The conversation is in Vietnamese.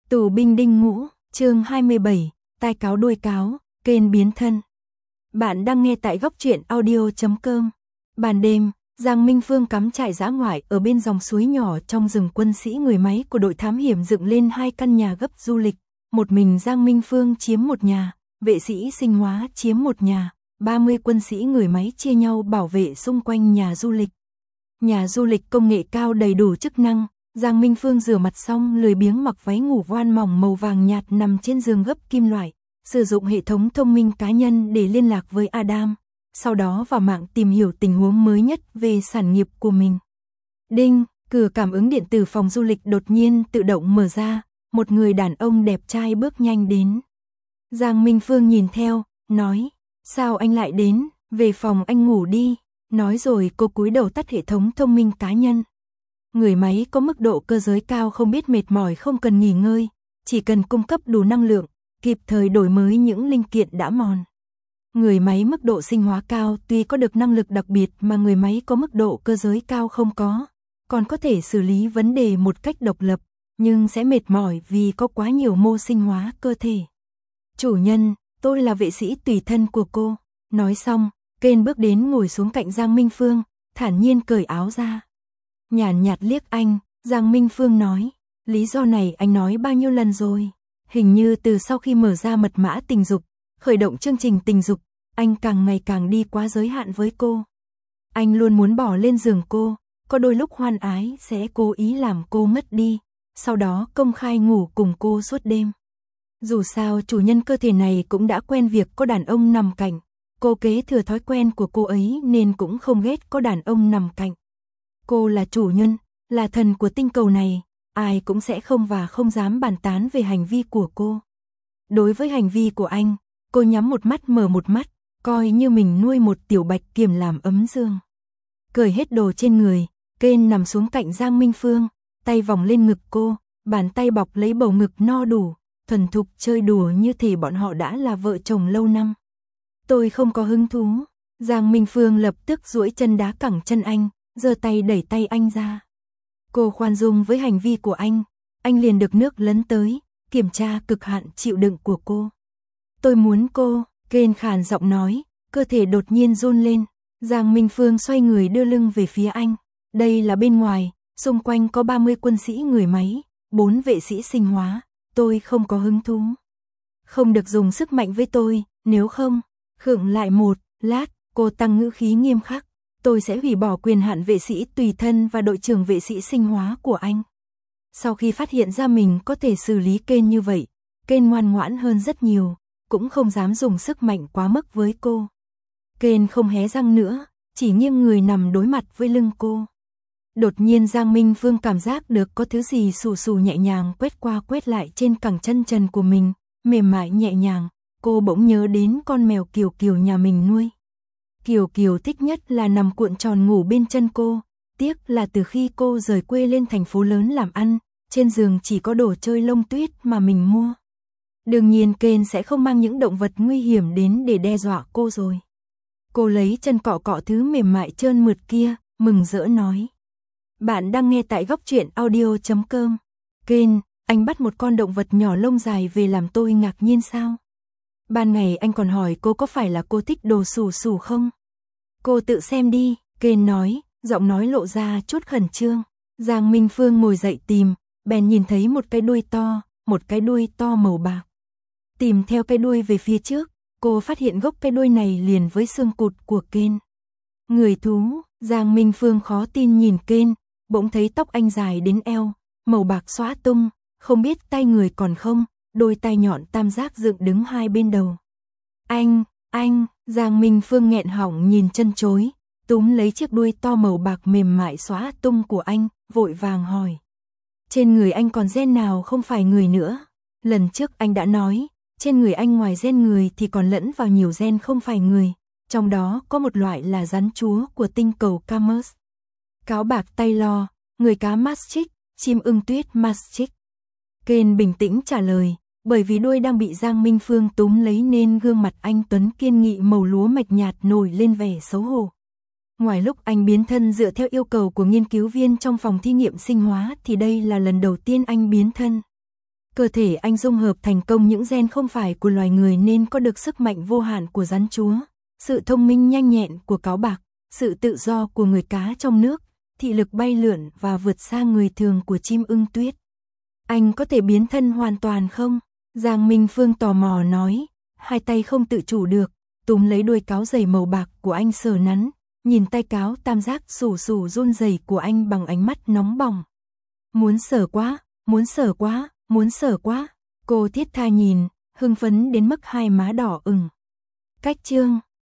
Tù binh đinh ngũ, chương 27, tai cáo đuôi cáo, Kên biến thân. Bạn đang nghe tại góc truyện audio.com. Ban đêm, Giang Minh Phương cắm trại dã ngoại ở bên dòng suối nhỏ trong rừng. Quân sĩ người máy của đội thám hiểm dựng lên 2 căn nhà gấp du lịch. Một mình Giang Minh Phương chiếm một nhà, vệ sĩ sinh hóa chiếm một nhà, 30 quân sĩ người máy chia nhau bảo vệ xung quanh nhà du lịch. Nhà du lịch công nghệ cao đầy đủ chức năng. Giang Minh Phương rửa mặt xong lười biếng mặc váy ngủ voan mỏng màu vàng nhạt nằm trên giường gấp kim loại, sử dụng hệ thống thông minh cá nhân để liên lạc với Adam, sau đó vào mạng tìm hiểu tình huống mới nhất về sản nghiệp của mình. Đinh, cửa cảm ứng điện tử phòng du lịch đột nhiên tự động mở ra, một người đàn ông đẹp trai bước nhanh đến. Giang Minh Phương nhìn theo, nói, sao anh lại đến, về phòng anh ngủ đi, nói rồi cô cúi đầu tắt hệ thống thông minh cá nhân. Người máy có mức độ cơ giới cao, không biết mệt mỏi, không cần nghỉ ngơi, chỉ cần cung cấp đủ năng lượng, kịp thời đổi mới những linh kiện đã mòn. Người máy mức độ sinh hóa cao tuy có được năng lực đặc biệt mà người máy có mức độ cơ giới cao không có, còn có thể xử lý vấn đề một cách độc lập, nhưng sẽ mệt mỏi vì có quá nhiều mô sinh hóa cơ thể. Chủ nhân, tôi là vệ sĩ tùy thân của cô. Nói xong, Kên bước đến ngồi xuống cạnh Giang Minh Phương, thản nhiên cởi áo ra. Nhàn nhạt liếc anh, Giang Minh Phương nói, lý do này anh nói bao nhiêu lần rồi, hình như từ sau khi mở ra mật mã tình dục, khởi động chương trình tình dục, anh càng ngày càng đi quá giới hạn với cô. Anh luôn muốn bỏ lên giường cô, có đôi lúc hoan ái sẽ cố ý làm cô ngất đi, sau đó công khai ngủ cùng cô suốt đêm. Dù sao chủ nhân cơ thể này cũng đã quen việc có đàn ông nằm cạnh, cô kế thừa thói quen của cô ấy nên cũng không ghét có đàn ông nằm cạnh. Cô là chủ nhân, là thần của tinh cầu này, ai cũng sẽ không dám bàn tán về hành vi của cô. Đối với hành vi của anh, cô nhắm một mắt mở một mắt, coi như mình nuôi một tiểu bạch kiểm làm ấm giường. Cởi hết đồ trên người, Kên nằm xuống cạnh Giang Minh Phương, tay vòng lên ngực cô, bàn tay bọc lấy bầu ngực no đủ, thuần thục chơi đùa như thể bọn họ đã là vợ chồng lâu năm. Tôi không có hứng thú. Giang Minh Phương lập tức duỗi chân đá cẳng chân anh, giơ tay đẩy tay anh ra. Cô khoan dung với hành vi của anh liền được nước lấn tới, kiểm tra cực hạn chịu đựng của cô. Tôi muốn cô, Kên khàn giọng nói, cơ thể đột nhiên run lên. Giang Minh Phương xoay người đưa lưng về phía anh. Đây là bên ngoài, xung quanh có 30 quân sĩ người máy, 4 vệ sĩ sinh hóa, tôi không có hứng thú. Không được dùng sức mạnh với tôi, nếu không, khựng lại một lát, cô tăng ngữ khí nghiêm khắc. Tôi sẽ hủy bỏ quyền hạn vệ sĩ tùy thân và đội trưởng vệ sĩ sinh hóa của anh. Sau khi phát hiện ra mình có thể xử lý Kên như vậy, Kên ngoan ngoãn hơn rất nhiều, cũng không dám dùng sức mạnh quá mức với cô. Kên không hé răng nữa, chỉ nghiêng người nằm đối mặt với lưng cô. Đột nhiên Giang Minh Phương cảm giác được có thứ gì xù xù nhẹ nhàng quét qua quét lại trên cẳng chân trần của mình, mềm mại nhẹ nhàng, cô bỗng nhớ đến con mèo Kiều Kiều nhà mình nuôi. Kiều Kiều thích nhất là nằm cuộn tròn ngủ bên chân cô, tiếc là từ khi cô rời quê lên thành phố lớn làm ăn, trên giường chỉ có đồ chơi lông tuyết mà mình mua. Đương nhiên Kên sẽ không mang những động vật nguy hiểm đến để đe dọa cô rồi. Cô lấy chân cọ cọ thứ mềm mại trơn mượt kia, mừng rỡ nói. Bạn đang nghe tại góc truyện audio.com. Kên, anh bắt một con động vật nhỏ lông dài về làm tôi ngạc nhiên sao? Ban ngày anh còn hỏi cô có phải là cô thích đồ xù xù không? Cô tự xem đi, Kên nói, giọng nói lộ ra chút khẩn trương. Giang Minh Phương ngồi dậy tìm, bèn nhìn thấy một cái đuôi to màu bạc. Tìm theo cái đuôi về phía trước, cô phát hiện gốc cái đuôi này liền với xương cụt của Kên. Người thú, Giang Minh Phương khó tin nhìn Kên, bỗng thấy tóc anh dài đến eo, màu bạc xõa tung, không biết tay người còn không, đôi tay nhọn tam giác dựng đứng hai bên đầu. Anh, Giang Minh Phương nghẹn họng nhìn chân chối, túm lấy chiếc đuôi to màu bạc mềm mại xõa tung của anh, vội vàng hỏi. Trên người anh còn gen nào không phải người nữa? Lần trước anh đã nói, trên người anh ngoài gen người thì còn lẫn vào nhiều gen không phải người, trong đó có một loại là rắn chúa của tinh cầu Camus. Cáo bạc Taylor, người cá Maastricht, chim ưng tuyết Maastricht. Kên bình tĩnh trả lời, bởi vì đuôi đang bị Giang Minh Phương túm lấy nên gương mặt anh tuấn kiên nghị màu lúa mạch nhạt nổi lên vẻ xấu hổ. Ngoài lúc anh biến thân dựa theo yêu cầu của nghiên cứu viên trong phòng thí nghiệm sinh hóa thì đây là lần đầu tiên anh biến thân. Cơ thể anh dung hợp thành công những gen không phải của loài người nên có được sức mạnh vô hạn của rắn chúa, sự thông minh nhanh nhẹn của cáo bạc, sự tự do của người cá trong nước, thị lực bay lượn và vượt xa người thường của chim ưng tuyết. Anh có thể biến thân hoàn toàn không? Giang Minh Phương tò mò nói, hai tay không tự chủ được, túm lấy đuôi cáo dày màu bạc của anh sờ nắn, nhìn tay cáo tam giác xù xù run rẩy của anh bằng ánh mắt nóng bỏng. Muốn sờ quá, muốn sờ quá, muốn sờ quá. Cô thiết tha nhìn, hưng phấn đến mức hai má đỏ ửng. Cách chương